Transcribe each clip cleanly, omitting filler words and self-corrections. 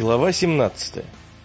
Глава 17.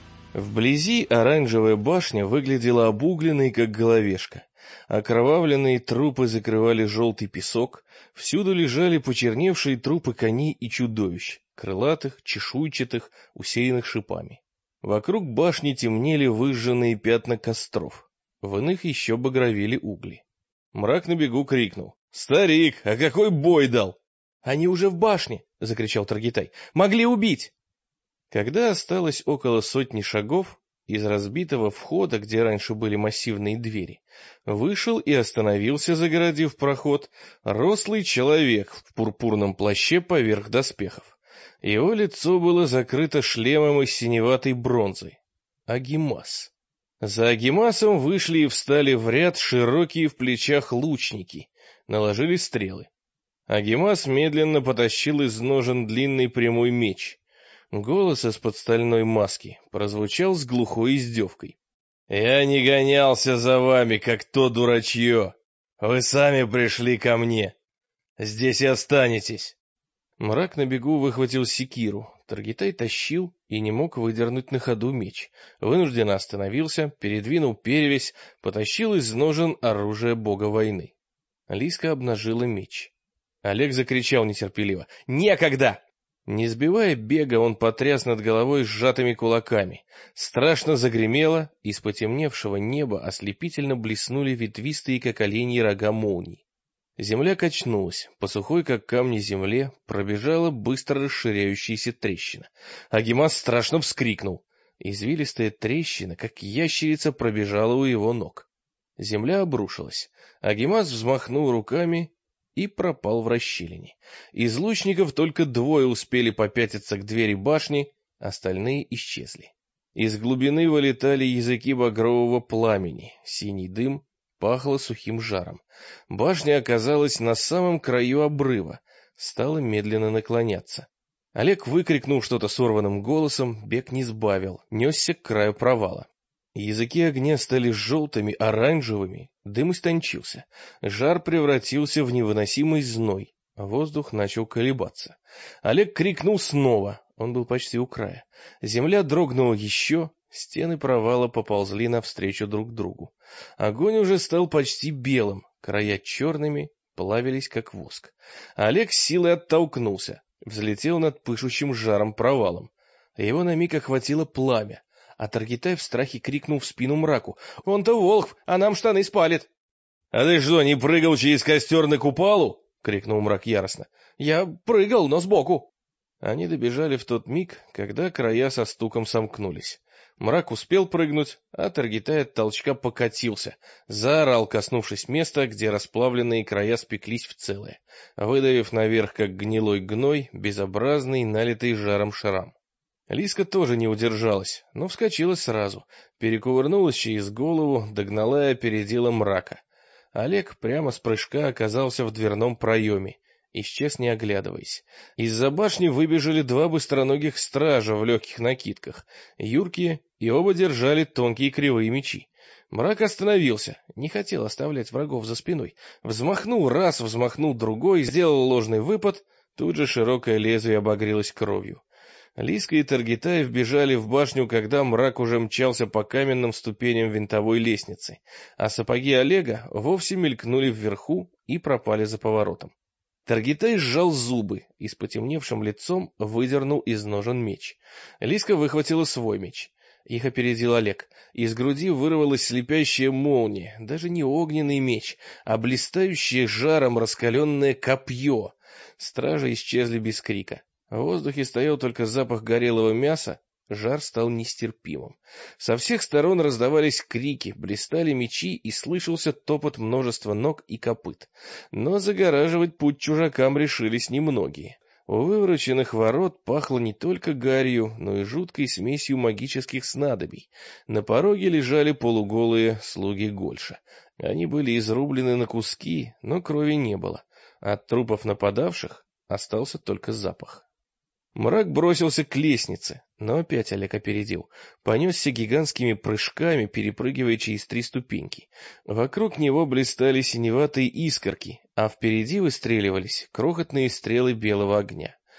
Вблизи оранжевая башня выглядела обугленной, как головешка. Окровавленные трупы закрывали желтый песок, всюду лежали почерневшие трупы коней и чудовищ, крылатых, чешуйчатых, усеянных шипами. Вокруг башни темнели выжженные пятна костров, в иных еще багровели угли. Мрак на бегу крикнул: «Старик, а какой бой дал!» «Они уже в башне!» — закричал Таргитай. «Могли убить!» Когда осталось около сотни шагов, из разбитого входа, где раньше были массивные двери, вышел и остановился, загородив проход, рослый человек в пурпурном плаще поверх доспехов. Его лицо было закрыто шлемом из синеватой бронзы. Агимас. За Агимасом вышли и встали в ряд широкие в плечах лучники, наложили стрелы. Агимас медленно потащил из ножен длинный прямой меч. Голос из-под стальной маски прозвучал с глухой издевкой. «Я не гонялся за вами, как то дурачье. Вы сами пришли ко мне. Здесь и останетесь». Мрак на бегу выхватил секиру. Таргитай тащил и не мог выдернуть на ходу меч. Вынужденно остановился, передвинул перевязь, потащил из ножен оружие бога войны. Лиска обнажила меч. Олег закричал нетерпеливо: «Некогда!» Не сбивая бега, он потряс над головой сжатыми кулаками. Страшно загремело, из потемневшего неба ослепительно блеснули ветвистые, как оленьи рога, молний. Земля качнулась, по сухой, как камни, земле пробежала быстро расширяющаяся трещина. Агимас страшно вскрикнул. Извилистая трещина, как ящерица, пробежала у его ног. Земля обрушилась. Агимас взмахнул руками и пропал в расщелине. Из лучников только двое успели попятиться к двери башни, остальные исчезли. Из глубины вылетали языки багрового пламени, синий дым, пахло сухим жаром. Башня оказалась на самом краю обрыва, стала медленно наклоняться. Олег выкрикнул что-то сорванным голосом, бег не сбавил, несся к краю провала. Языки огня стали желтыми, оранжевыми, дым истончился, жар превратился в невыносимый зной, воздух начал колебаться. Олег крикнул снова, он был почти у края. Земля дрогнула еще, стены провала поползли навстречу друг другу. Огонь уже стал почти белым, края черными, плавились как воск. Олег с силой оттолкнулся, взлетел над пышущим жаром провалом. Его на миг охватило пламя. А Таргитай в страхе крикнул в спину Мраку: «Он-то волк, а нам штаны спалит!» «А ты что, не прыгал через костер на купалу?» — крикнул Мрак яростно. «Я прыгал, но сбоку!» Они добежали в тот миг, когда края со стуком сомкнулись. Мрак успел прыгнуть, а Таргитай от толчка покатился, заорал, коснувшись места, где расплавленные края спеклись в целое, выдавив наверх, как гнилой гной, безобразный, налитый жаром шрам. Лиска тоже не удержалась, но вскочила сразу, перекувырнулась через голову, догнала и опередила Мрака. Олег прямо с прыжка оказался в дверном проеме, исчез не оглядываясь. Из-за башни выбежали два быстроногих стража в легких накидках, юркие, и оба держали тонкие кривые мечи. Мрак остановился, не хотел оставлять врагов за спиной. Взмахнул раз, взмахнул другой, сделал ложный выпад, тут же широкое лезвие обогрелось кровью. Лиска и Таргитай вбежали в башню, когда Мрак уже мчался по каменным ступеням винтовой лестницы, а сапоги Олега вовсе мелькнули вверху и пропали за поворотом. Таргитай сжал зубы и с потемневшим лицом выдернул из ножен меч. Лиска выхватила свой меч. Их опередил Олег. Из груди вырвалась слепящая молния, даже не огненный меч, а блистающее жаром раскаленное копье. Стражи исчезли без крика. В воздухе стоял только запах горелого мяса, жар стал нестерпимым. Со всех сторон раздавались крики, блистали мечи и слышался топот множества ног и копыт. Но загораживать путь чужакам решились немногие. У вывороченных ворот пахло не только гарью, но и жуткой смесью магических снадобий. На пороге лежали полуголые слуги Гольша. Они были изрублены на куски, но крови не было. От трупов нападавших остался только запах. Мрак бросился к лестнице, но опять Олег опередил. Понесся гигантскими прыжками, перепрыгивая через 3 ступеньки. Вокруг него блистали синеватые искорки, а впереди выстреливались крохотные стрелы белого огня.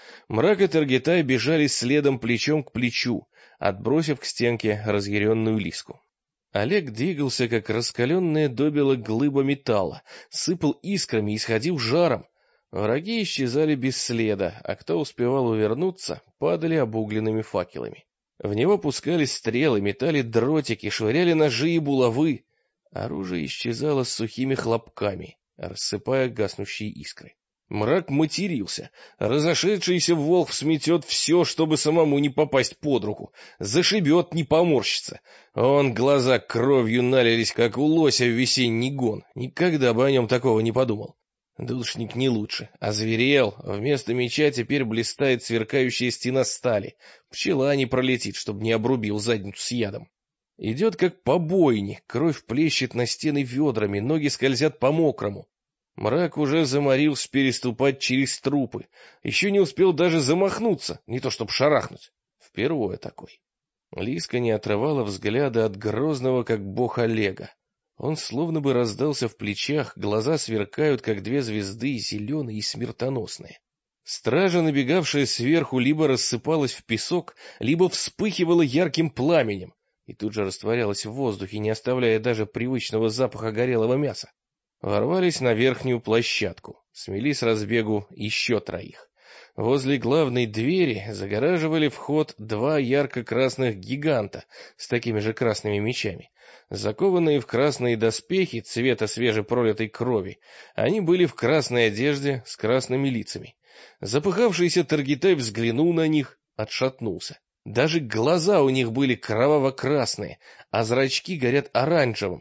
Мрак и Таргитай бежали следом плечом к плечу, отбросив к стенке разъяренную Лиску. Олег двигался, как раскаленная добело глыба металла, сыпал искрами и исходил жаром. Враги исчезали без следа, а кто успевал увернуться, падали обугленными факелами. В него пускали стрелы, метали дротики, швыряли ножи и булавы. Оружие исчезало с сухими хлопками, рассыпая гаснущие искры. Мрак матерился. Разошедшийся волк сметет все, чтобы самому не попасть под руку. Зашибет, не поморщится. Глаза кровью налились, как у лося в весенний гон. Никогда бы о нем такого не подумал. Душник не лучше. Озверел. Вместо меча теперь блистает сверкающая стена стали. Пчела не пролетит, чтобы не обрубил задницу с ядом. Идет как по бойне. Кровь плещет на стены ведрами, ноги скользят по мокрому. Мрак уже заморился переступать через трупы. Еще не успел даже замахнуться, не то чтоб шарахнуть. Впервые такой. Лиска не отрывала взгляда от грозного, как бог Олега. Он словно бы раздался в плечах, глаза сверкают, как две звезды, зеленые и смертоносные. Стража, набегавшая сверху, либо рассыпалась в песок, либо вспыхивала ярким пламенем, и тут же растворялась в воздухе, не оставляя даже привычного запаха горелого мяса. Ворвались на верхнюю площадку, смели с разбегу еще троих. Возле главной двери загораживали вход два ярко-красных гиганта с такими же красными мечами. Закованные в красные доспехи цвета свежепролитой крови, они были в красной одежде с красными лицами. Запыхавшийся Таргитай взглянул на них, отшатнулся. Даже глаза у них были кроваво-красные, а зрачки горят оранжевым.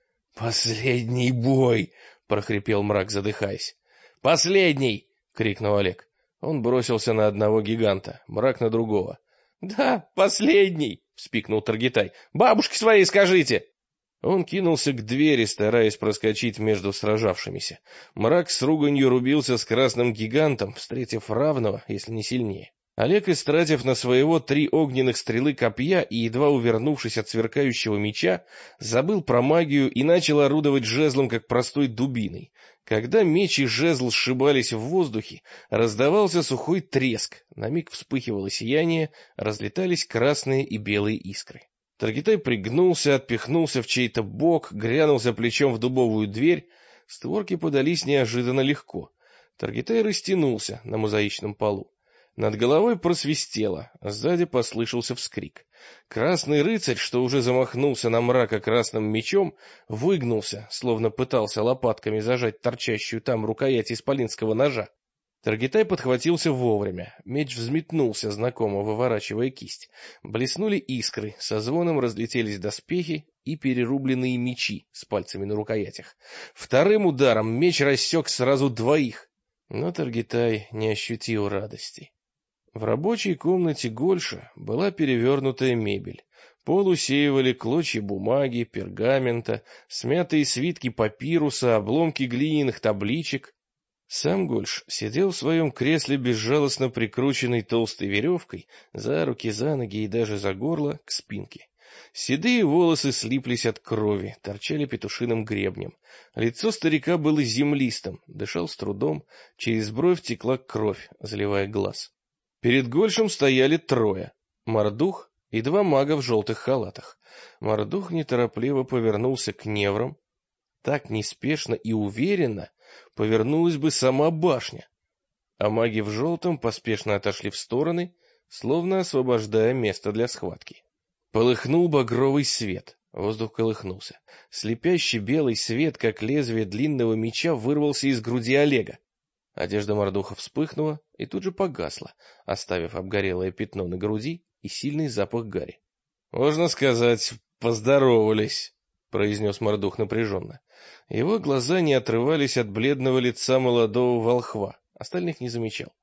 «Последний бой!» — прохрипел Мрак, задыхаясь. «Последний!» — крикнул Олег. Он бросился на одного гиганта, Мрак на другого. «Да, последний!» — вспикнул Таргитай. «Бабушке своей скажите!» Он кинулся к двери, стараясь проскочить между сражавшимися. Мрак с руганью рубился с красным гигантом, встретив равного, если не сильнее. Олег, истратив на своего 3 огненных стрелы копья и едва увернувшись от сверкающего меча, забыл про магию и начал орудовать жезлом, как простой дубиной. Когда меч и жезл сшибались в воздухе, раздавался сухой треск, на миг вспыхивало сияние, разлетались красные и белые искры. Таргитай пригнулся, отпихнулся в чей-то бок, грянулся плечом в дубовую дверь. Створки подались неожиданно легко. Таргитай растянулся на мозаичном полу. Над головой просвистело, сзади послышался вскрик. Красный рыцарь, что уже замахнулся на Мрака красным мечом, выгнулся, словно пытался лопатками зажать торчащую там рукоять исполинского ножа. Таргитай подхватился вовремя, меч взметнулся, знакомо выворачивая кисть. Блеснули искры, со звоном разлетелись доспехи и перерубленные мечи с пальцами на рукоятях. Вторым ударом меч рассек сразу двоих, но Таргитай не ощутил радости. В рабочей комнате Гольша была перевернутая мебель. Пол усеивали клочья бумаги, пергамента, смятые свитки папируса, обломки глиняных табличек. Сам Гольш сидел в своем кресле, безжалостно прикрученной толстой веревкой, за руки, за ноги и даже за горло, к спинке. Седые волосы слиплись от крови, торчали петушиным гребнем. Лицо старика было землистым, дышал с трудом, через бровь текла кровь, заливая глаз. Перед Гольшем стояли трое — Мордух и 2 мага в желтых халатах. Мордух неторопливо повернулся к неврам. Так неспешно и уверенно повернулась бы сама башня. А маги в желтом поспешно отошли в стороны, словно освобождая место для схватки. Полыхнул багровый свет, воздух колыхнулся. Слепящий белый свет, как лезвие длинного меча, вырвался из груди Олега. Одежда Мордуха вспыхнула и тут же погасла, оставив обгорелое пятно на груди и сильный запах гари. — Можно сказать, поздоровались, — произнес Мордух напряженно. Его глаза не отрывались от бледного лица молодого волхва, остальных не замечал.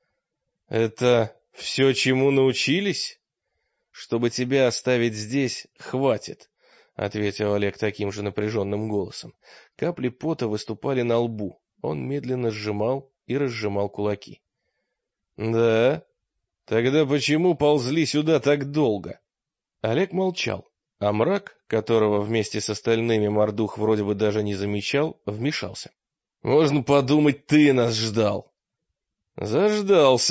— Это все, чему научились? — Чтобы тебя оставить здесь, хватит, — ответил Олег таким же напряженным голосом. Капли пота выступали на лбу. Он медленно сжимал и разжимал кулаки. — Да? Тогда почему ползли сюда так долго? Олег молчал, а Мрак, которого вместе с остальными Мордух вроде бы даже не замечал, вмешался. — Можно подумать, ты нас ждал. — Заждался,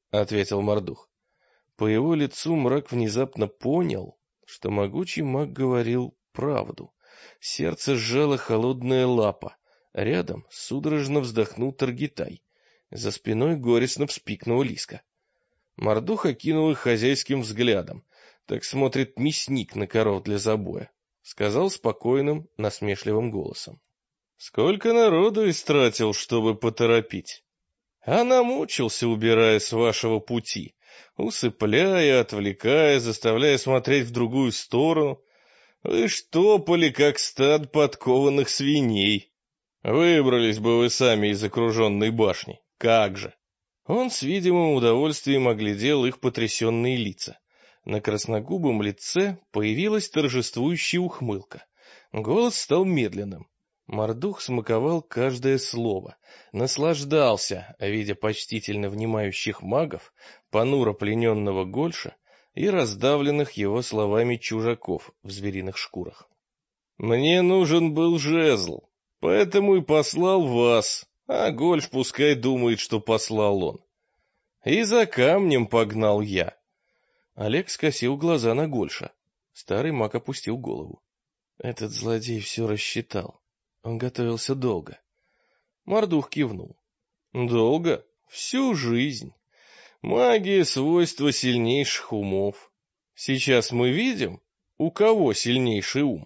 — ответил Мордух. По его лицу мрак внезапно понял, что могучий маг говорил правду. Сердце сжало холодная лапа. Рядом судорожно вздохнул Таргитай. За спиной горестно вспикнула Лиска. Мордух окинул их хозяйским взглядом. Так смотрит мясник на коров для забоя. Сказал спокойным, насмешливым голосом. Сколько народу истратил, чтобы поторопить? А намучился, убирая с вашего пути, усыпляя, отвлекая, заставляя смотреть в другую сторону. Вы штопали, как стад подкованных свиней. Выбрались бы вы сами из окруженной башни. Как же! Он с видимым удовольствием оглядел их потрясенные лица. На красногубом лице появилась торжествующая ухмылка. Голос стал медленным. Мордух смаковал каждое слово, наслаждался, видя почтительно внимающих магов, понуро плененного Гольша и раздавленных его словами чужаков в звериных шкурах. «Мне нужен был жезл, поэтому и послал вас, а Гольш пускай думает, что послал он. И за камнем погнал я». Олег скосил глаза на Гольша. Старый маг опустил голову. Этот злодей все рассчитал. Он готовился долго. Мордух кивнул. Долго? Всю жизнь. Магия — свойство сильнейших умов. Сейчас мы видим, у кого сильнейший ум.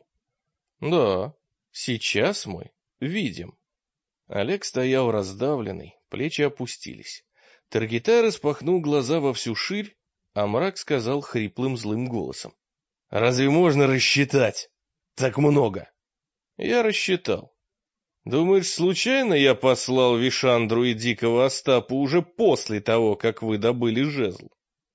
Да, сейчас мы видим. Олег стоял раздавленный, плечи опустились. Таргитай распахнул глаза во всю ширь, а мрак сказал хриплым злым голосом. Разве можно рассчитать так много? Я рассчитал. Думаешь, случайно я послал Вишандру и Дикого Остапа уже после того, как вы добыли жезл?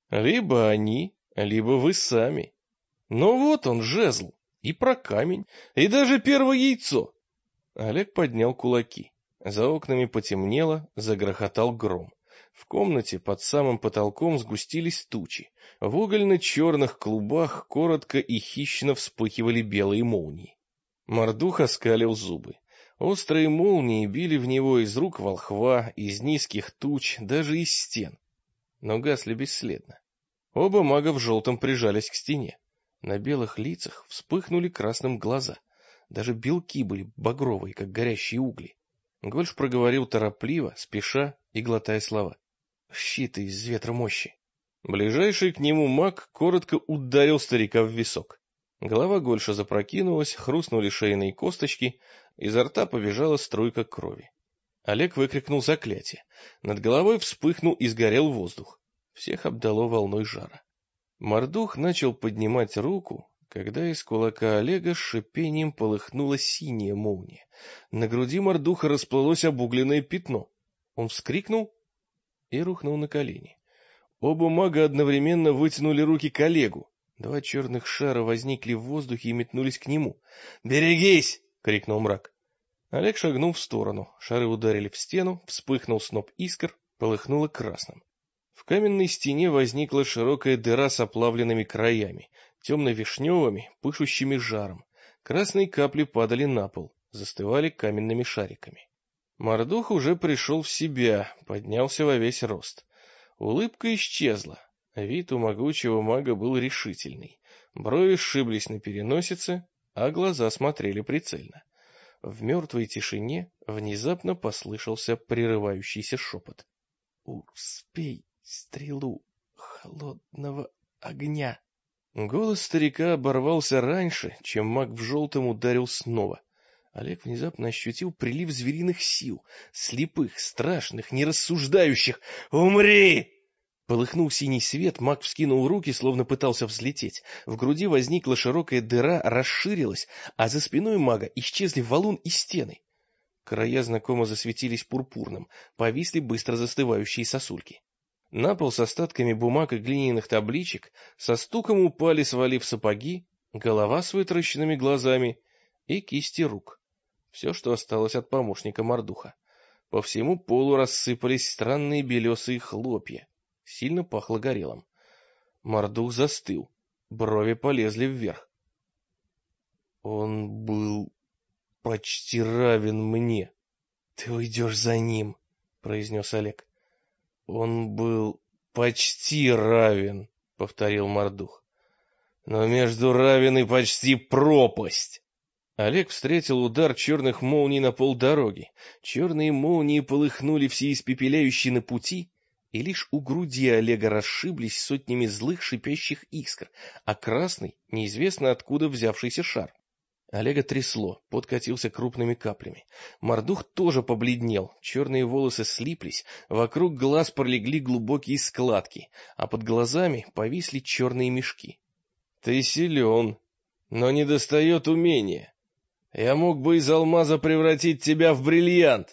Либо они, либо вы сами. Но вот он, жезл, и про камень, и даже первое яйцо. Олег поднял кулаки. За окнами потемнело, загрохотал гром. В комнате под самым потолком сгустились тучи. В угольно-черных клубах коротко и хищно вспыхивали белые молнии. Мордух оскалил зубы. Острые молнии били в него из рук волхва, из низких туч, даже из стен. Но гасли бесследно. Оба мага в желтом прижались к стене. На белых лицах вспыхнули красным глаза. Даже белки были багровые, как горящие угли. Гольш проговорил торопливо, спеша и глотая слова. Щиты из ветра мощи. Ближайший к нему маг коротко ударил старика в висок. Голова Гольша запрокинулась, хрустнули шейные косточки, изо рта побежала струйка крови. Олег выкрикнул заклятие. Над головой вспыхнул и сгорел воздух. Всех обдало волной жара. Мордух начал поднимать руку, когда из кулака Олега с шипением полыхнула синяя молния. На груди Мордуха расплылось обугленное пятно. Он вскрикнул и рухнул на колени. Оба мага одновременно вытянули руки к Олегу. Два черных шара возникли в воздухе и метнулись к нему. «Берегись!» — крикнул мрак. Олег шагнул в сторону. Шары ударили в стену, вспыхнул сноп искр, полыхнуло красным. В каменной стене возникла широкая дыра с оплавленными краями, темно-вишневыми, пышущими жаром. Красные капли падали на пол, застывали каменными шариками. Мордух уже пришел в себя, поднялся во весь рост. Улыбка исчезла. Вид у могучего мага был решительный. Брови сшиблись на переносице, а глаза смотрели прицельно. В мертвой тишине внезапно послышался прерывающийся шепот. «Успей стрелу холодного огня!» Голос старика оборвался раньше, чем маг в желтом ударил снова. Олег внезапно ощутил прилив звериных сил, слепых, страшных, нерассуждающих. «Умри!» Полыхнул синий свет, маг вскинул руки, словно пытался взлететь. В груди возникла широкая дыра, расширилась, а за спиной мага исчезли валун и стены. Края знакомо засветились пурпурным, повисли быстро застывающие сосульки. На пол с остатками бумаг и глиняных табличек со стуком упали, свалив сапоги, голова с вытаращенными глазами и кисти рук. Все, что осталось от помощника Мордуха. По всему полу рассыпались странные белесые хлопья. Сильно пахло горелым. Мордух застыл, брови полезли вверх. Он был почти равен мне. — Ты уйдешь за ним, — произнес Олег. — Он был почти равен, повторил Мордух. Но между равен и почти пропасть. Олег встретил удар черных молний на полдороги. Черные молнии полыхнули все испепеляющие на пути, и лишь у груди Олега расшиблись сотнями злых шипящих искр, а красный, неизвестно откуда взявшийся шар. Олега трясло, пот катился крупными каплями. Мордух тоже побледнел, черные волосы слиплись, вокруг глаз пролегли глубокие складки, а под глазами повисли черные мешки. — Ты силен, но недостает умения. Я мог бы из алмаза превратить тебя в бриллиант.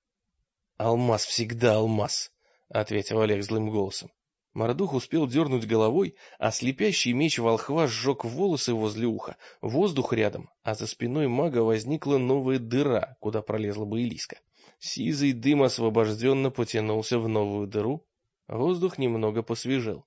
— Алмаз всегда алмаз, — ответил Олег злым голосом. Мордух успел дернуть головой, а слепящий меч волхва сжег волосы возле уха, воздух рядом, а за спиной мага возникла новая дыра, куда пролезла бы Элиска. Сизый дым освобожденно потянулся в новую дыру, воздух немного посвежел.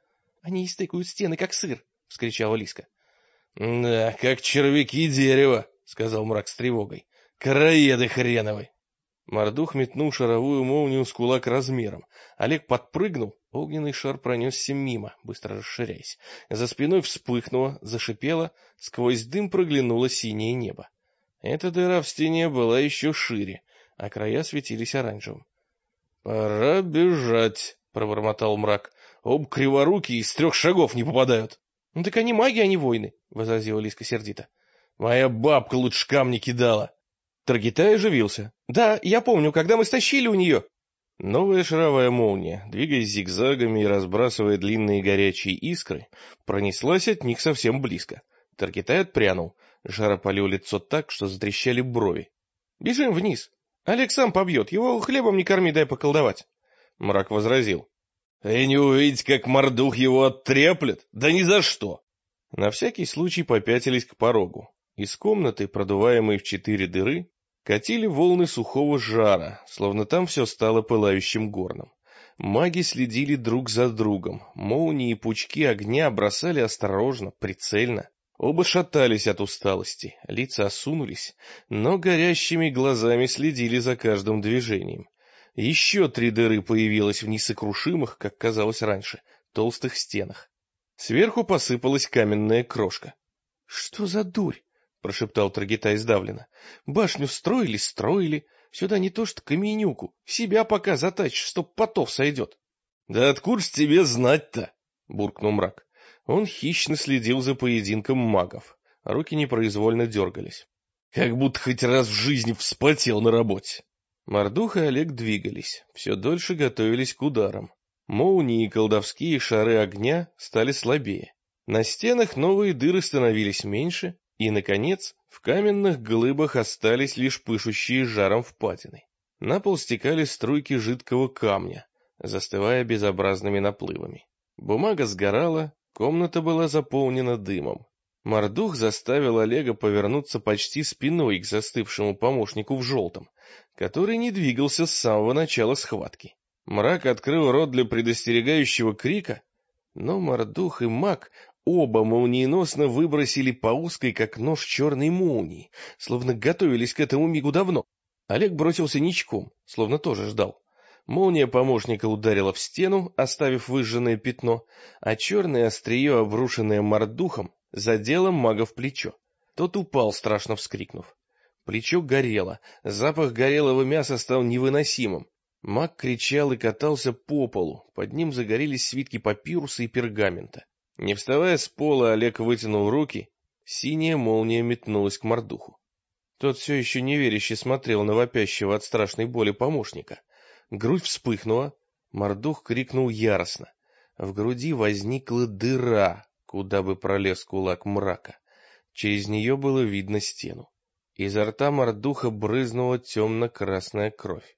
— Они истыкают стены, как сыр, — вскричала Элиска. — Да, как червяки дерева, — сказал мрак с тревогой. — Короеды хреновы! Мордух метнул шаровую молнию с кулак размером. Олег подпрыгнул, огненный шар пронесся мимо, быстро расширяясь. За спиной вспыхнуло, зашипело, сквозь дым проглянуло синее небо. Эта дыра в стене была еще шире, а края светились оранжевым. — Пора бежать, — пробормотал мрак. — Об криворукие из 3 шагов не попадают. — Ну так они маги, а не воины, — возразила Лиска сердито. — Моя бабка лучше камни кидала. Таргитай оживился. — Да, я помню, когда мы стащили у нее... Новая шаровая молния, двигаясь зигзагами и разбрасывая длинные горячие искры, пронеслась от них совсем близко. Таргитай отпрянул. Жар опалил лицо так, что затрещали брови. — Бежим вниз. Олег сам побьет. Его хлебом не корми, дай поколдовать. Мрак возразил. — И не увидеть, как Мордух его оттреплет? Да ни за что! На всякий случай попятились к порогу. Из комнаты, продуваемой в 4 дыры, катили волны сухого жара, словно там все стало пылающим горном. Маги следили друг за другом, молнии и пучки огня бросали осторожно, прицельно. Оба шатались от усталости, лица осунулись, но горящими глазами следили за каждым движением. Еще 3 дыры появилось в несокрушимых, как казалось раньше, толстых стенах. Сверху посыпалась каменная крошка. — Что за дурь? — прошептал Таргитай сдавленно. — Башню строили, сюда не то что каменюку, себя пока затачишь, чтоб потов сойдет. — Да откуда ж тебе знать-то? — буркнул мрак. Он хищно следил за поединком магов, руки непроизвольно дергались. — Как будто хоть раз в жизни вспотел на работе. Мордух и Олег двигались, все дольше готовились к ударам. Молнии и колдовские шары огня стали слабее. На стенах новые дыры становились меньше, и, наконец, в каменных глыбах остались лишь пышущие жаром впадины. На пол стекали струйки жидкого камня, застывая безобразными наплывами. Бумага сгорала, комната была заполнена дымом. Мордух заставил Олега повернуться почти спиной к застывшему помощнику в желтом, который не двигался с самого начала схватки. Мрак открыл рот для предостерегающего крика, но Мордух и маг оба молниеносно выбросили по узкой, как нож, черной молнии, словно готовились к этому мигу давно. Олег бросился ничком, словно тоже ждал. Молния помощника ударила в стену, оставив выжженное пятно, а черное острие, обрушенное Мордухом, задело мага в плечо. Тот упал, страшно вскрикнув. Плечо горело, запах горелого мяса стал невыносимым. Маг кричал и катался по полу, под ним загорелись свитки папируса и пергамента. Не вставая с пола, Олег вытянул руки, синяя молния метнулась к Мордуху. Тот все еще неверяще смотрел на вопящего от страшной боли помощника. Грудь вспыхнула, Мордух крикнул яростно. В груди возникла дыра, куда бы пролез кулак мрака. Через нее было видно стену. Изо рта Мордуха брызнула темно-красная кровь.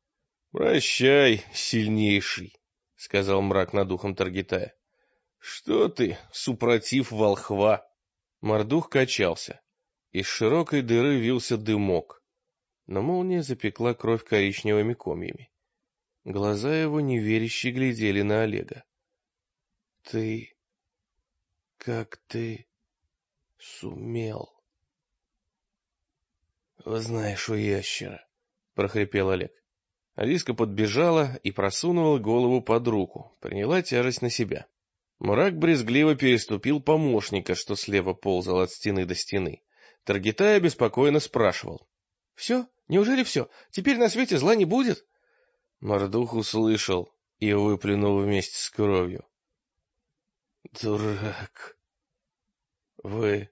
— Прощай, сильнейший, — сказал мрак над ухом Таргитая. — Что ты, супротив волхва? Мордух качался. Из широкой дыры вился дымок, но молния запекла кровь коричневыми комьями. Глаза его неверяще глядели на Олега. — Ты... как ты сумел? — Знаешь, у ящера, — прохрипел Олег. Алиска подбежала и просунула голову под руку, приняла тяжесть на себя. Мрак брезгливо переступил помощника, что слева ползал от стены до стены. Таргитай обеспокоенно спрашивал: — Все? Неужели все? Теперь на свете зла не будет? Мордух услышал и выплюнул вместе с кровью: — Дурак, вы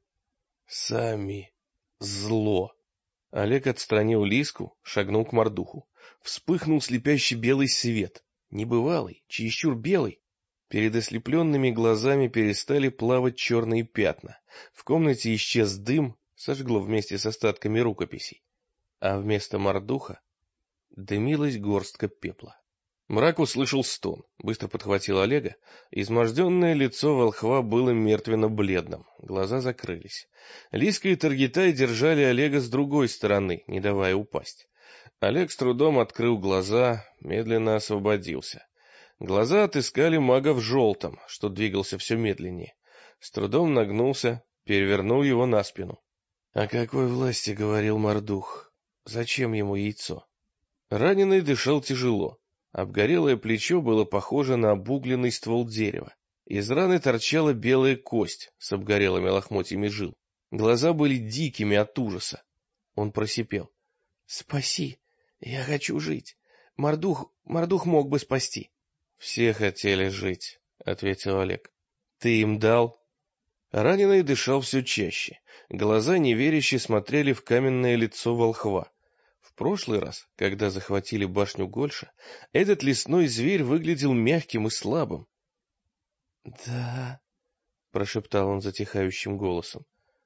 сами зло. Олег отстранил Лиску, шагнул к Мордуху. Вспыхнул слепящий белый свет, небывалый, чересчур белый. Перед ослепленными глазами перестали плавать черные пятна. В комнате исчез дым, сожгло вместе с остатками рукописей. А вместо Мордуха дымилась горстка пепла. Мрак услышал стон, быстро подхватил Олега. Изможденное лицо волхва было мертвенно-бледным, глаза закрылись. Лиска и Таргитай держали Олега с другой стороны, не давая упасть. Олег с трудом открыл глаза, медленно освободился. Глаза отыскали мага в желтом, что двигался все медленнее. С трудом нагнулся, перевернул его на спину. — О какой власти говорил Мордух? Зачем ему яйцо? Раненый дышал тяжело. Обгорелое плечо было похоже на обугленный ствол дерева. Из раны торчала белая кость с обгорелыми лохмотьями жил. Глаза были дикими от ужаса. Он просипел: — Спаси, я хочу жить. Мордух мог бы спасти. — Все хотели жить, — ответил Олег. — Ты им дал? Раненый дышал все чаще. Глаза неверяще смотрели в каменное лицо волхва. В прошлый раз, когда захватили башню Гольша, этот лесной зверь выглядел мягким и слабым. — Да, — прошептал он затихающим голосом,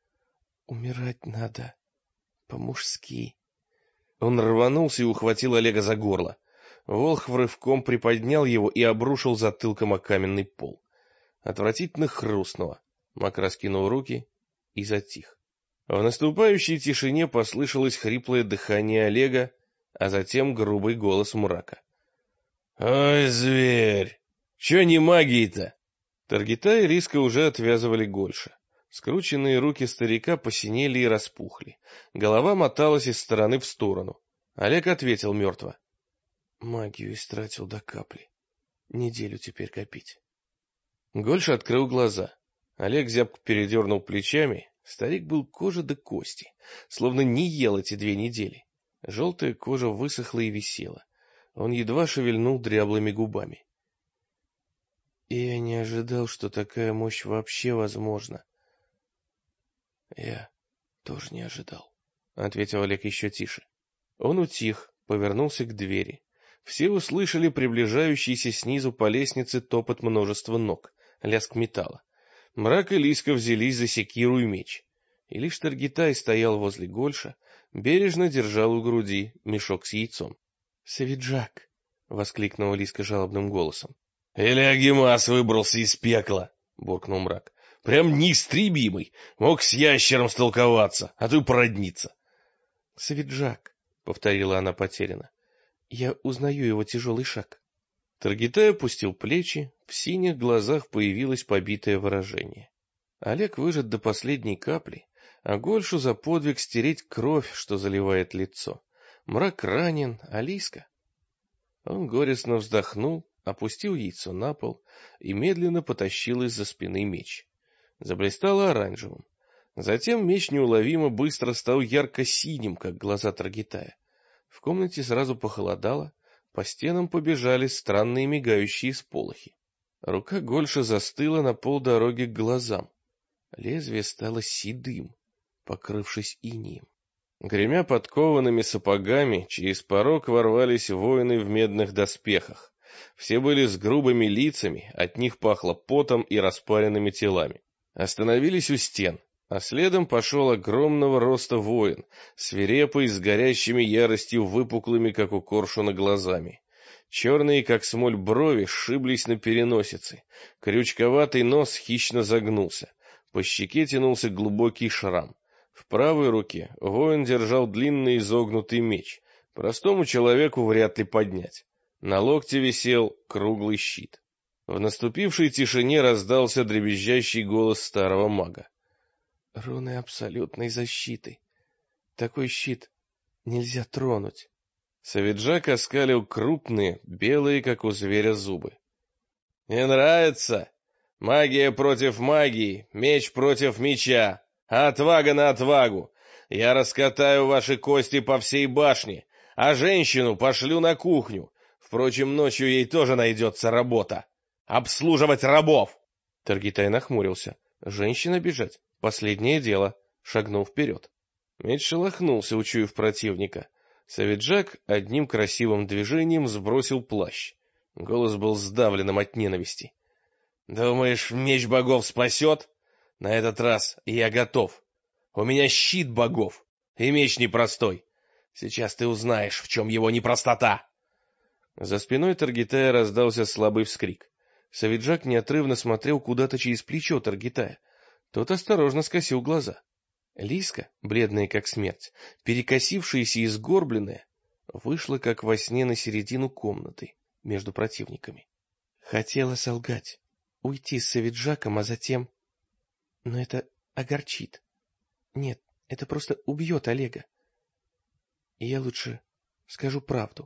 — умирать надо по-мужски. Он рванулся и ухватил Олега за горло. Волхв рывком приподнял его и обрушил затылком о каменный пол. Отвратительно хрустнуло. Мак раскинул руки и затих. В наступающей тишине послышалось хриплое дыхание Олега, а затем грубый голос Мрака. — Ой, зверь! Че не магии-то? Таргитай и Лиска уже отвязывали Гольша. Скрученные руки старика посинели и распухли. Голова моталась из стороны в сторону. Олег ответил мертво: — Магию истратил до капли. Неделю теперь копить. Гольш открыл глаза. Олег зябко передернул плечами. Старик был кожа до кости, словно не ел эти 2 недели. Желтая кожа высохла и висела. Он едва шевельнул дряблыми губами. — И я не ожидал, что такая мощь вообще возможна. — Я тоже не ожидал, — ответил Олег еще тише. Он утих, повернулся к двери. Все услышали приближающийся снизу по лестнице топот множества ног, лязг металла. Мрак и Лиска взялись за секиру и меч. И лишь Таргитай стоял возле Гольша, бережно держал у груди мешок с яйцом. — Савиджак! — воскликнула Лиска жалобным голосом. — Или Агимас выбрался из пекла! — буркнул Мрак. — Прям неистребимый! Мог с ящером столковаться, а то и породниться. — Савиджак! — повторила она потерянно. — Я узнаю его тяжелый шаг. Таргитай опустил плечи, в синих глазах появилось побитое выражение. Олег выжат до последней капли, а Гольшу за подвиг стереть кровь, что заливает лицо. Мрак ранен, а Лиска... Он горестно вздохнул, опустил яйцо на пол и медленно потащил из-за спины меч. Заблистало оранжевым. Затем меч неуловимо быстро стал ярко-синим, как глаза Таргитая. В комнате сразу похолодало, по стенам побежали странные мигающие сполохи. Рука Гольша застыла на полдороги к глазам. Лезвие стало седым, покрывшись инеем. Гремя подкованными сапогами, через порог ворвались воины в медных доспехах. Все были с грубыми лицами, от них пахло потом и распаренными телами. Остановились у стен, а следом пошел огромного роста воин, свирепый, с горящими яростью выпуклыми, как у коршуна, глазами. Черные, как смоль, брови сшиблись на переносице, крючковатый нос хищно загнулся, по щеке тянулся глубокий шрам. В правой руке воин держал длинный изогнутый меч, простому человеку вряд ли поднять. На локте висел круглый щит. В наступившей тишине раздался дребезжащий голос старого мага. — Руны абсолютной защиты. Такой щит нельзя тронуть. Савиджак оскалил крупные, белые, как у зверя, зубы. «Не нравится? Магия против магии, меч против меча, а отвага на отвагу. Я раскатаю ваши кости по всей башне, а женщину пошлю на кухню. Впрочем, ночью ей тоже найдется работа. Обслуживать рабов!» Таргитай нахмурился. Женщина бежать — последнее дело. Шагнул вперед. Меч шелохнулся, учуяв противника. Савиджак одним красивым движением сбросил плащ. Голос был сдавленным от ненависти. «Думаешь, меч богов спасет? На этот раз я готов. У меня щит богов, и меч непростой. Сейчас ты узнаешь, в чем его непростота!» За спиной Таргитая раздался слабый вскрик. Савиджак неотрывно смотрел куда-то через плечо Таргитая. Тот осторожно скосил глаза. Лиска, бледная как смерть, перекосившаяся и сгорбленная, вышла как во сне на середину комнаты между противниками. Хотела солгать, уйти с Савиджаком, а затем... Но это огорчит. Нет, это просто убьет Олега. И я лучше скажу правду.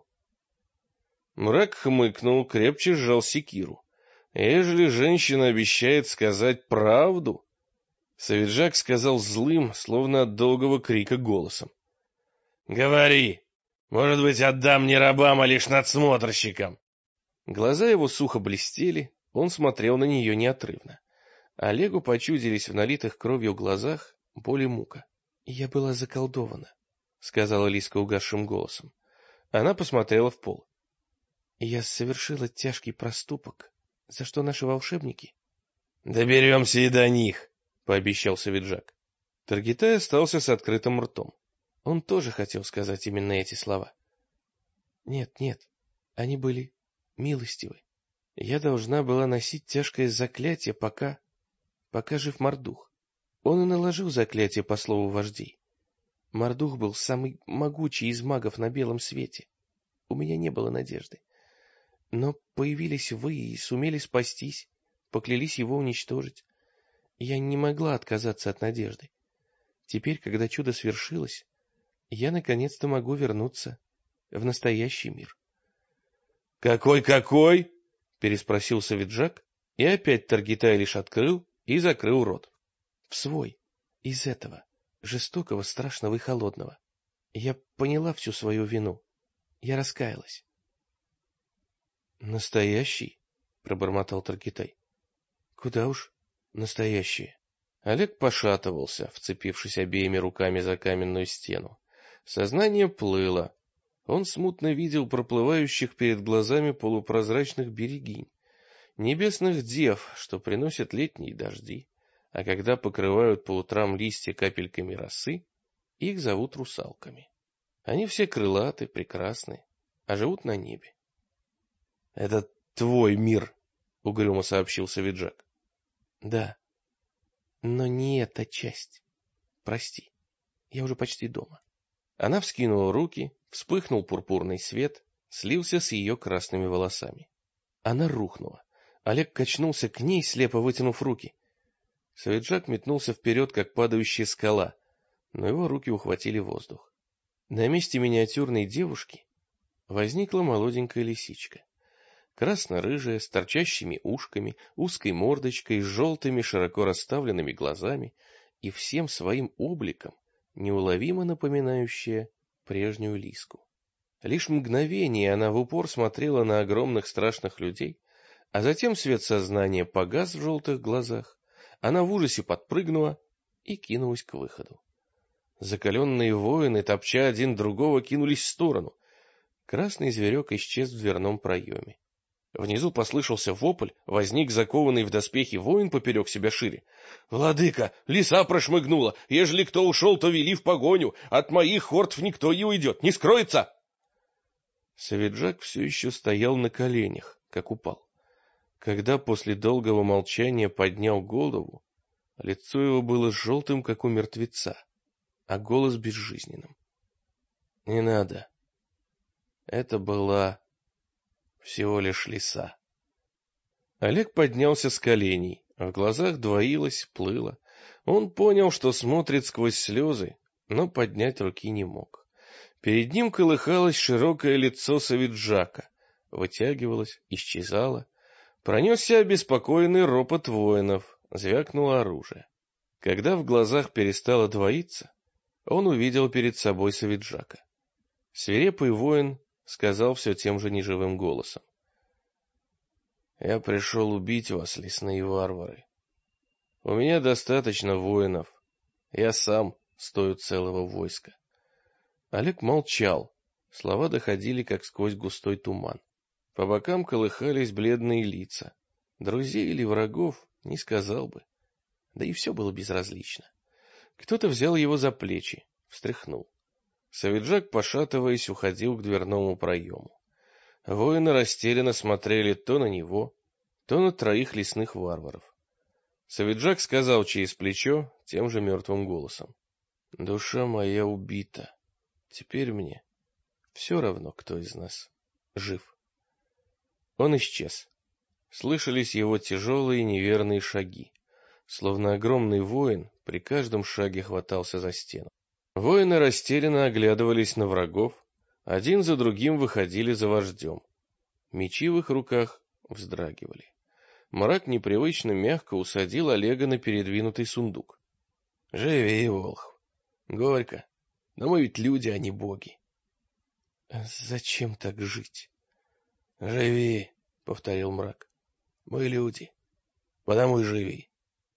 Мрак хмыкнул, крепче сжал секиру. Ежели женщина обещает сказать правду... Савиджак сказал злым, словно от долгого крика, голосом. «Говори! Может быть, отдам не рабам, а лишь надсмотрщикам!» Глаза его сухо блестели, он смотрел на нее неотрывно. Олегу почудились в налитых кровью глазах боль и мука. «Я была заколдована», — сказала Лиска угасшим голосом. Она посмотрела в пол. «Я совершила тяжкий проступок, за что наши волшебники...» «Доберемся и до них», — пообещал Савиджак. Таргитай остался с открытым ртом. Он тоже хотел сказать именно эти слова. «Нет, нет, они были милостивы. Я должна была носить тяжкое заклятие, пока жив Мордух. Он и наложил заклятие по слову вождей. Мордух был самый могучий из магов на белом свете. У меня не было надежды. Но появились вы и сумели спастись, поклялись его уничтожить. Я не могла отказаться от надежды. Теперь, когда чудо свершилось, я наконец-то могу вернуться в настоящий мир». «Какой-какой?» — переспросил Савиджак, и опять Таргитай лишь открыл и закрыл рот. «В свой, из этого, жестокого, страшного и холодного. Я поняла всю свою вину. Я раскаялась». «Настоящий?» — пробормотал Таргитай. «Куда уж настоящие». Олег пошатывался, вцепившись обеими руками за каменную стену. Сознание плыло. Он смутно видел проплывающих перед глазами полупрозрачных берегинь, небесных дев, что приносят летние дожди, а когда покрывают по утрам листья капельками росы, их зовут русалками. Они все крылаты, прекрасны, а живут на небе. — Это твой мир, — угрюмо сообщил Савиджак. — Да, но не эта часть. Прости, я уже почти дома. Она вскинула руки, вспыхнул пурпурный свет, слился с ее красными волосами. Она рухнула. Олег качнулся к ней, слепо вытянув руки. Савиджак метнулся вперед, как падающая скала, но его руки ухватили воздух. На месте миниатюрной девушки возникла молоденькая лисичка. Красно-рыжая, с торчащими ушками, узкой мордочкой, с желтыми, широко расставленными глазами и всем своим обликом, неуловимо напоминающая прежнюю Лиску. Лишь мгновение она в упор смотрела на огромных страшных людей, а затем свет сознания погас в желтых глазах, она в ужасе подпрыгнула и кинулась к выходу. Закаленные воины, топча один другого, кинулись в сторону. Красный зверек исчез в дверном проеме. Внизу послышался вопль, возник закованный в доспехи воин поперек себя шире. — Владыка, лиса прошмыгнула, ежели кто ушел, то вели в погоню, от моих хортов никто не уйдет, не скроется! Савиджак все еще стоял на коленях, как упал. Когда после долгого молчания поднял голову, лицо его было желтым, как у мертвеца, а голос безжизненным. — Не надо. Это была всего лишь лиса. Олег поднялся с коленей, в глазах двоилось, плыло. Он понял, что смотрит сквозь слезы, но поднять руки не мог. Перед ним колыхалось широкое лицо Савиджака, вытягивалось, исчезало. Пронесся обеспокоенный ропот воинов, звякнуло оружие. Когда в глазах перестало двоиться, он увидел перед собой Савиджака. Свирепый воин сказал все тем же неживым голосом: «Я пришел убить вас, лесные варвары. У меня достаточно воинов. Я сам стою целого войска». Олег молчал. Слова доходили, как сквозь густой туман. По бокам колыхались бледные лица. Друзей или врагов, не сказал бы. Да и все было безразлично. Кто-то взял его за плечи, встряхнул. Савиджак, пошатываясь, уходил к дверному проему. Воины растерянно смотрели то на него, то на троих лесных варваров. Савиджак сказал через плечо тем же мертвым голосом: «Душа моя убита. Теперь мне все равно, кто из нас жив». Он исчез. Слышались его тяжелые неверные шаги. Словно огромный воин при каждом шаге хватался за стену. Воины растерянно оглядывались на врагов, один за другим выходили за вождем. Мечи в их руках вздрагивали. Мрак непривычно мягко усадил Олега на передвинутый сундук. — Живи, Волхв. Горько. Но мы ведь люди, а не боги. — Зачем так жить? — Живи, — повторил мрак. — Мы люди. Потому и живи.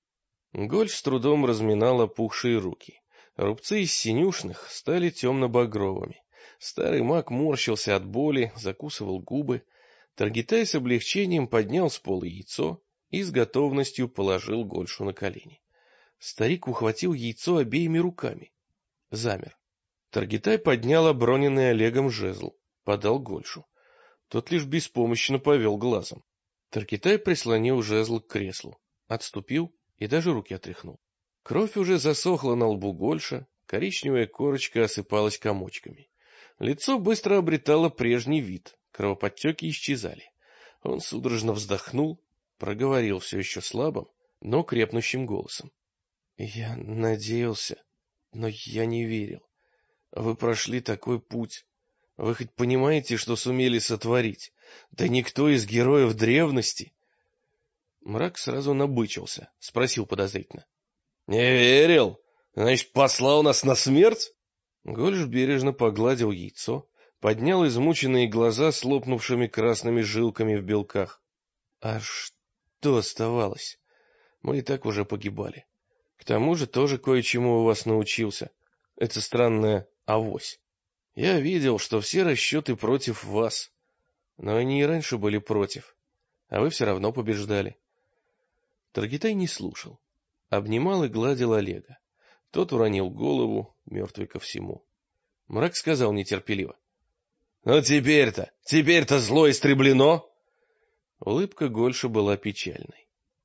Гольф с трудом разминал опухшие руки. Рубцы из синюшных стали темно-багровыми. Старый маг морщился от боли, закусывал губы. Таргитай с облегчением поднял с пола яйцо и с готовностью положил Гольшу на колени. Старик ухватил яйцо обеими руками. Замер. Таргитай поднял оброненный Олегом жезл, подал Гольшу. Тот лишь беспомощно повел глазом. Таргитай прислонил жезл к креслу, отступил и даже руки отряхнул. Кровь уже засохла на лбу Гольша, коричневая корочка осыпалась комочками. Лицо быстро обретало прежний вид, кровоподтеки исчезали. Он судорожно вздохнул, проговорил все еще слабым, но крепнущим голосом: «Я надеялся, но я не верил. Вы прошли такой путь. Вы хоть понимаете, что сумели сотворить? Да никто из героев древности...» Мрак сразу набычился, спросил подозрительно: «Не верил? Значит, послал нас на смерть?» Гольш бережно погладил яйцо, поднял измученные глаза с лопнувшими красными жилками в белках. «А что оставалось? Мы и так уже погибали. К тому же тоже кое-чему у вас научился. Это странная авось. Я видел, что все расчеты против вас, но они и раньше были против, а вы все равно побеждали». Таргитай не слушал. Обнимал и гладил Олега. Тот уронил голову, мертвый ко всему. Мрак сказал нетерпеливо: «Ну теперь-то зло истреблено!» Улыбка Гольша была печальной.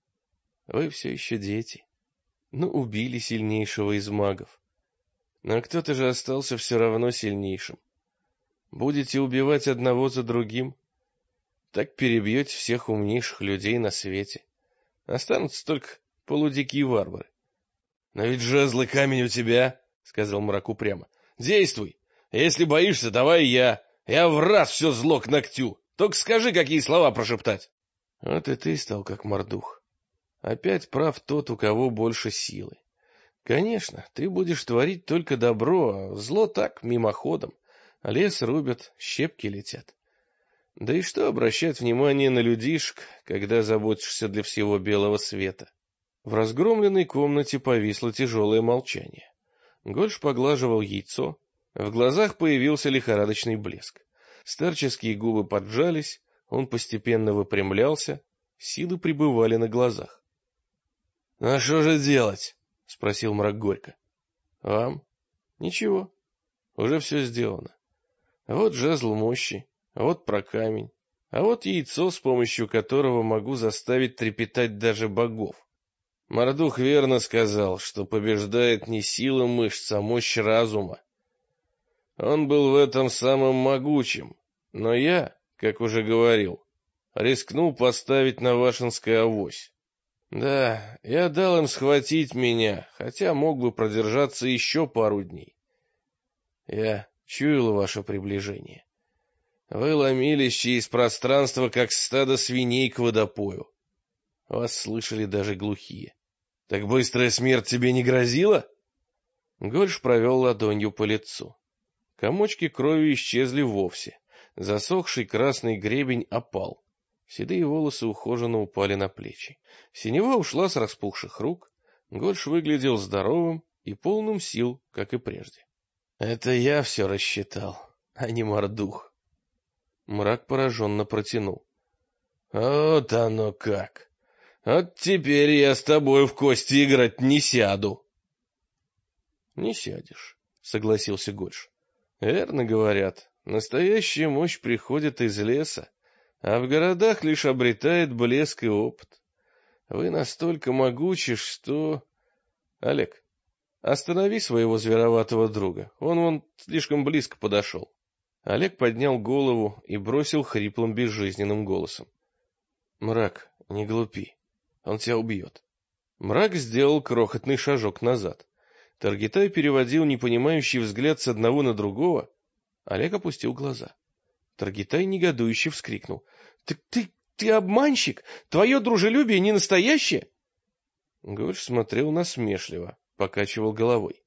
«Вы все еще дети. Ну, убили сильнейшего из магов. Но кто-то же остался все равно сильнейшим. Будете убивать одного за другим, так перебьете всех умнейших людей на свете. Останутся только полудикие варвары». «Но ведь жезл и камень у тебя», — сказал мрак упрямо. «Действуй. Если боишься, давай я. Я в раз все зло к ногтю. Только скажи, какие слова прошептать». Вот и ты стал как Мордух. Опять прав тот, у кого больше силы. Конечно, ты будешь творить только добро, а зло так, мимоходом. Лес рубят, щепки летят. Да и что обращать внимание на людишек, когда заботишься для всего белого света? В разгромленной комнате повисло тяжелое молчание. Гольш поглаживал яйцо, в глазах появился лихорадочный блеск. Старческие губы поджались, он постепенно выпрямлялся, силы пребывали на глазах. — А что же делать? — спросил мрак горько. — Вам? Ничего, уже все сделано. Вот жезл мощи, вот про камень, а вот яйцо, с помощью которого могу заставить трепетать даже богов. Мордух верно сказал, что побеждает не сила мышц, а мощь разума. Он был в этом самым могучим, но я, как уже говорил, рискнул поставить на Вашинское авось. Да, я дал им схватить меня, хотя мог бы продержаться еще пару дней. Я Чуял ваше приближение. Вы ломились через пространство, как стадо свиней к водопою. Вас слышали даже глухие. Так быстрая смерть тебе не грозила? Гольш провел ладонью по лицу. Комочки крови исчезли вовсе. Засохший красный гребень опал. Седые волосы ухоженно упали на плечи. Синева ушла с распухших рук. Гольш выглядел здоровым и полным сил, как и прежде. Это я все рассчитал, а не Мордух. Мрак пораженно протянул. Вот оно как! Вот теперь я с тобой в кости играть не сяду. Не сядешь, согласился Гольш. Верно говорят, настоящая мощь приходит из леса, а в городах лишь обретает блеск и опыт. Вы настолько могучи, что... Олег, останови своего звероватого друга, он вон слишком близко подошел. Олег поднял голову и бросил хриплым безжизненным голосом. Мрак, не глупи, он тебя убьет. Мрак сделал крохотный шажок назад. Таргитай переводил непонимающий взгляд с одного на другого. Олег опустил глаза. Таргитай негодующе вскрикнул. Ты обманщик? Твое дружелюбие не настоящее? Гольш смотрел насмешливо, покачивал головой.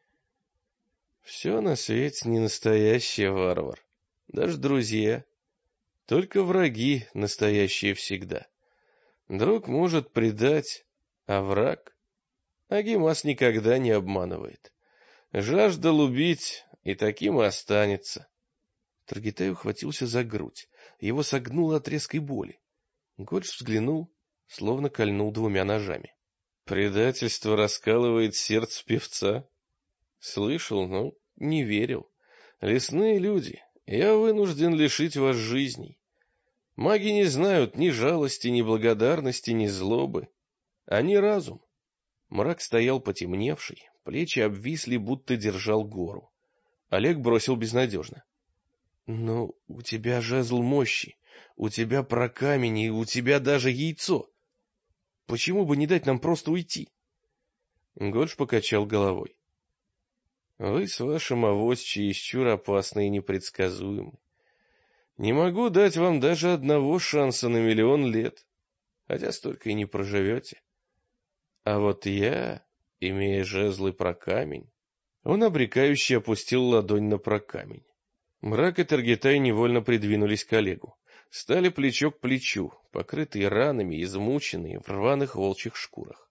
Все на свете не настоящее, варвар. Даже друзья. Только враги настоящие всегда. Друг может предать, а враг... Агимас никогда не обманывает. Жаждал убить, и таким и останется. Таргитай ухватился за грудь. Его согнуло от резкой боли. Гольш взглянул, словно кольнул двумя ножами. Предательство раскалывает сердце певца. Слышал, но не верил. Лесные люди, я вынужден лишить вас жизней. Маги не знают ни жалости, ни благодарности, ни злобы. Они разум. Мрак стоял потемневший, плечи обвисли, будто держал гору. Олег бросил безнадежно. — Ну, у тебя жезл мощи, у тебя прокамень, и у тебя даже яйцо. Почему бы не дать нам просто уйти? Гольш покачал головой. — Вы с вашим авось чересчур опасны и непредсказуемы. Не могу дать вам даже одного шанса на 1 000 000 лет, хотя столько и не проживете. А вот я, имея жезл и прокамень... Он обрекающе опустил ладонь на прокамень. Мрак и Таргитай невольно придвинулись к Олегу. Стали плечо к плечу, покрытые ранами, измученные, в рваных волчьих шкурах.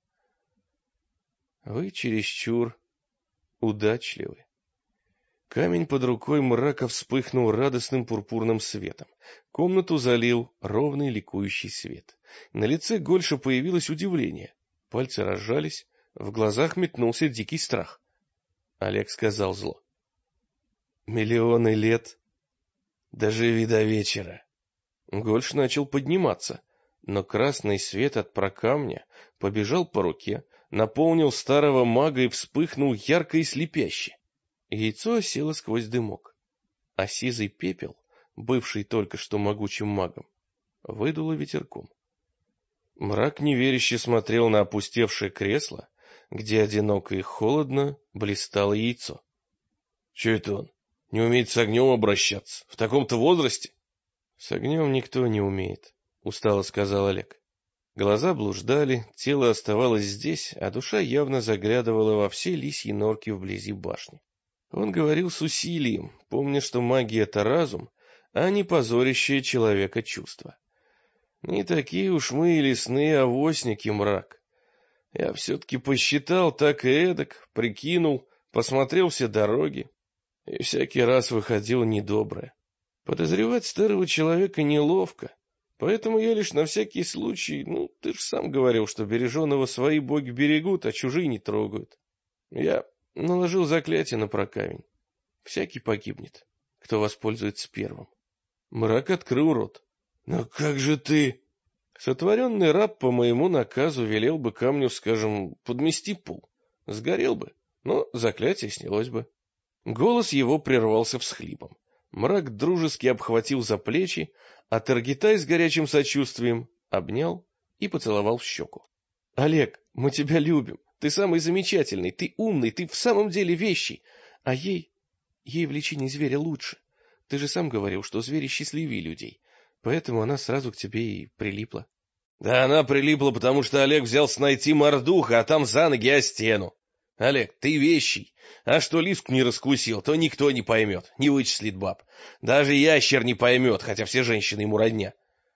Вы чересчур удачливы. Камень под рукой Мрака вспыхнул радостным пурпурным светом. Комнату залил ровный ликующий свет. На лице Гольша появилось удивление. Пальцы разжались, в глазах метнулся дикий страх. Олег сказал зло. 1 000 000 лет. Доживи до вечера. Гольш начал подниматься, но красный свет от прокамня побежал по руке, наполнил старого мага и вспыхнул ярко и слепяще. Яйцо осело сквозь дымок, а сизый пепел, бывший только что могучим магом, выдуло ветерком. Мрак неверяще смотрел на опустевшее кресло, где одиноко и холодно блистало яйцо. — Че это он? Не умеет с огнем обращаться? В таком-то возрасте? — С огнем никто не умеет, — устало сказал Олег. Глаза блуждали, тело оставалось здесь, а душа явно заглядывала во все лисьи норки вблизи башни. Он говорил с усилием, помня, что магия — это разум, а не позорящее человека чувство. Не такие уж мы и лесные авосники, Мрак. Я все-таки посчитал так и эдак, прикинул, посмотрел все дороги, и всякий раз выходило недоброе. Подозревать старого человека неловко, поэтому я лишь на всякий случай, ты же сам говорил, что береженого свои боги берегут, а чужие не трогают. Я наложил заклятие на прокамень. Всякий погибнет, кто воспользуется первым. Мрак открыл рот. Но как же ты... Сотворенный раб по моему наказу велел бы камню, скажем, подмести пол. Сгорел бы, но заклятие снялось бы. Голос его прервался всхлипом. Мрак дружески обхватил за плечи, а Таргитай с горячим сочувствием обнял и поцеловал в щеку. — Олег, мы тебя любим. Ты самый замечательный, ты умный, ты в самом деле вещий. А ей Ей в личине зверя лучше. Ты же сам говорил, что звери счастливее людей, поэтому она сразу к тебе и прилипла. Да она прилипла, потому что Олег взялся найти мордуха, а там за ноги о стену. Олег, ты вещий, а что Лиску не раскусил, то никто не поймет, не вычислит баб. Даже ящер не поймет, хотя все женщины ему родня.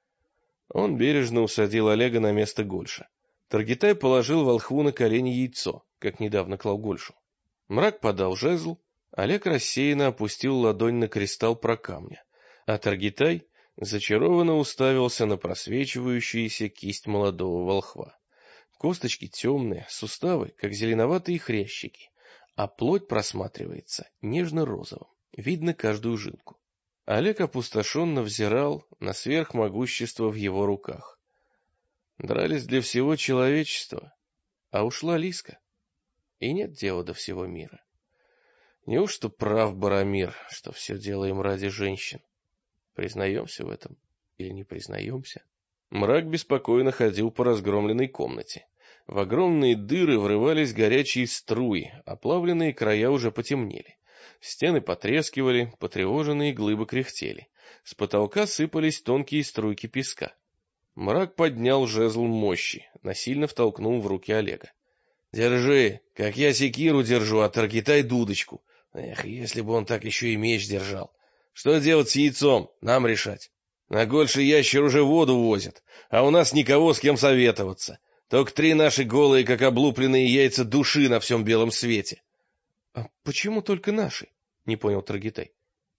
Он бережно усадил Олега на место Гольша. Таргитай положил волхву на колени яйцо, как недавно клал Гольшу. Мрак подал жезл, Олег рассеянно опустил ладонь на кристалл прокамня, а Таргитай зачарованно уставился на просвечивающуюся кисть молодого волхва. Косточки темные, суставы, как зеленоватые хрящики, а плоть просматривается нежно-розовым, видно каждую жилку. Олег опустошенно взирал на сверхмогущество в его руках. Дрались для всего человечества, а ушла Лиска, и нет дела до всего мира. Неужто прав Барамир, что все делаем ради женщин? Признаемся в этом или не признаемся? Мрак беспокойно ходил по разгромленной комнате. В огромные дыры врывались горячие струи, оплавленные края уже потемнели. Стены потрескивали, потревоженные глыбы кряхтели. С потолка сыпались тонкие струйки песка. Мрак поднял жезл мощи, насильно втолкнул в руки Олега. «Держи, как я секиру держу, а Таргитай дудочку. Эх, если бы он так еще и меч держал. Что делать с яйцом? Нам решать. На Гольше ящер уже воду возит, а у нас никого, с кем советоваться. Только 3 наши голые, как облупленные яйца души на всем белом свете». А почему только наши? Не понял Таргитай.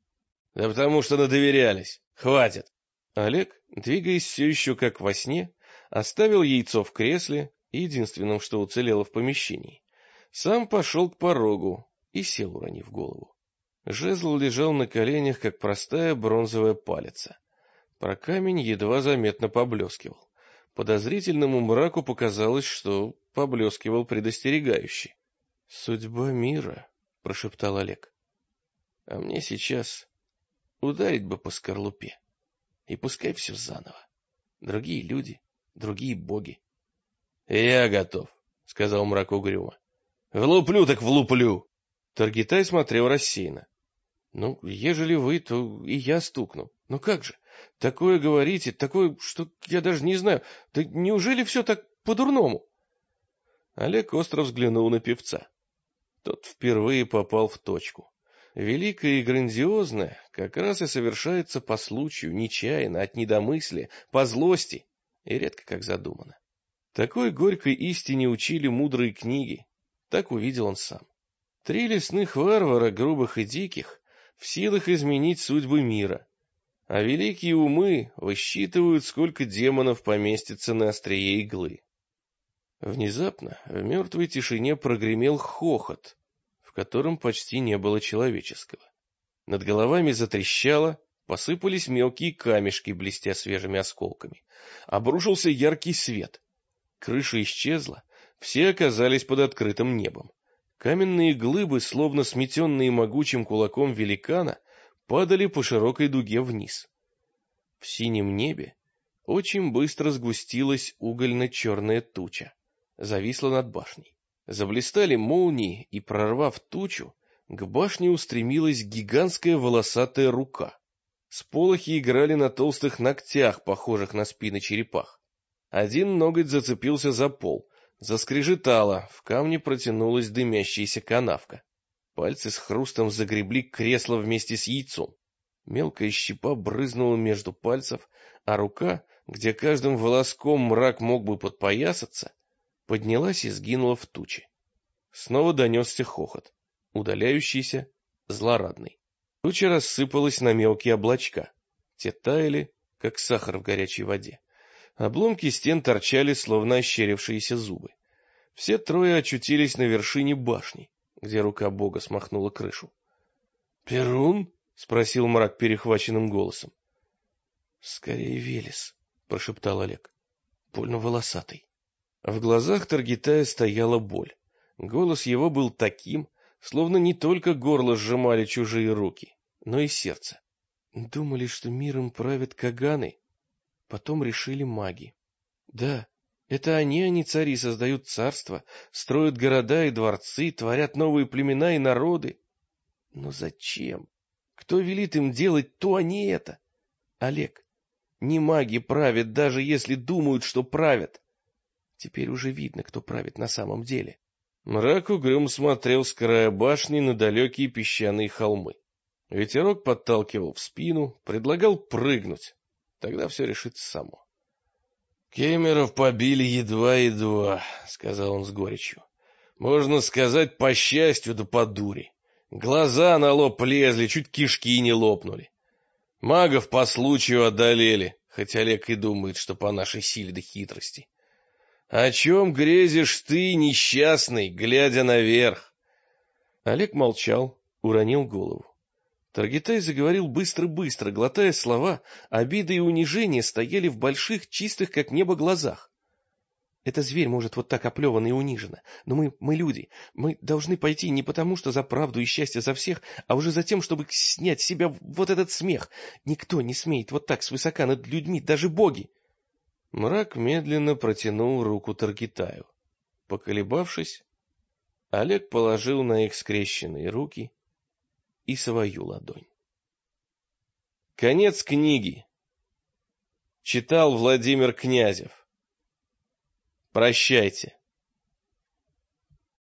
Да потому что надоверялись. Хватит. Олег, двигаясь все еще как во сне, оставил яйцо в кресле, единственном, что уцелело в помещении. Сам пошел к порогу и сел, уронив голову. Жезл лежал на коленях, как простая бронзовая палица. Прокамень едва заметно поблескивал. Подозрительному мраку показалось, что поблескивал предостерегающе. — Судьба мира, — прошептал Олег. — А мне сейчас ударить бы по скорлупе, и пускай все заново. Другие люди, другие боги. — Я готов, — сказал мрак угрюмо. — Влуплю так влуплю. Таргитай смотрел рассеянно. — Ну, ежели вы, то и я стукну. Но как же? Такое говорите, такое, что я даже не знаю. Да неужели все так по-дурному? Олег остро взглянул на певца. Тот впервые попал в точку. Великое и грандиозное как раз и совершается по случаю, нечаянно, от недомыслия, по злости, и редко как задумано. Такой горькой истине учили мудрые книги, так увидел он сам. 3 лесных варвара, грубых и диких, в силах изменить судьбы мира, а великие умы высчитывают, сколько демонов поместится на острие иглы. Внезапно в мертвой тишине прогремел хохот, в котором почти не было человеческого. Над головами затрещало, посыпались мелкие камешки, блестя свежими осколками. Обрушился яркий свет. Крыша исчезла, все оказались под открытым небом. Каменные глыбы, словно сметенные могучим кулаком великана, падали по широкой дуге вниз. В синем небе очень быстро сгустилась угольно-черная туча. Зависла над башней. Заблистали молнии, и, прорвав тучу, к башне устремилась гигантская волосатая рука. Сполохи играли на толстых ногтях, похожих на спины черепах. Один ноготь зацепился за пол, заскрежетало, в камне протянулась дымящаяся канавка. Пальцы с хрустом загребли кресло вместе с яйцом. Мелкая щепа брызнула между пальцев, а рука, где каждым волоском мрак мог бы подпоясаться, поднялась и сгинула в туче. Снова донесся хохот, удаляющийся, злорадный. Туча рассыпалась на мелкие облачка. Те таяли, как сахар в горячей воде. Обломки стен торчали, словно ощерившиеся зубы. Все 3 очутились на вершине башни, где рука бога смахнула крышу. — Перун? — спросил мрак перехваченным голосом. — Скорее Велес, — прошептал Олег. — Больно волосатый. В глазах Таргитая стояла боль. Голос его был таким, словно не только горло сжимали чужие руки, но и сердце. Думали, что миром правят каганы, потом решили маги. Да, это они цари, создают царства, строят города и дворцы, творят новые племена и народы. Но зачем? Кто велит им делать то, а не это? Олег, не маги правят, даже если думают, что правят. Теперь уже видно, кто правит на самом деле. Мрак угрюм смотрел с края башни на далекие песчаные холмы. Ветерок подталкивал в спину, предлагал прыгнуть. Тогда все решится само. «Кемеров побили едва-едва», — сказал он с горечью. «Можно сказать, по счастью да по дури. Глаза на лоб лезли, чуть кишки не лопнули. Магов по случаю одолели, хоть Олег и думает, что по нашей силе да хитрости. О чем грезишь ты, несчастный, глядя наверх?» Олег молчал, уронил голову. Таргитай заговорил быстро-быстро, глотая слова, обида и унижение стояли в больших, чистых, как небо, глазах. Это зверь может вот так оплевано и унижено, но мы люди, мы должны пойти не потому, что за правду и счастье за всех, а уже за тем, чтобы снять с себя вот этот смех. Никто не смеет вот так свысока над людьми, даже боги. Мрак медленно протянул руку Таргитаю. Поколебавшись, Олег положил на их скрещенные руки и свою ладонь. Конец книги. Читал Владимир Князев. Прощайте.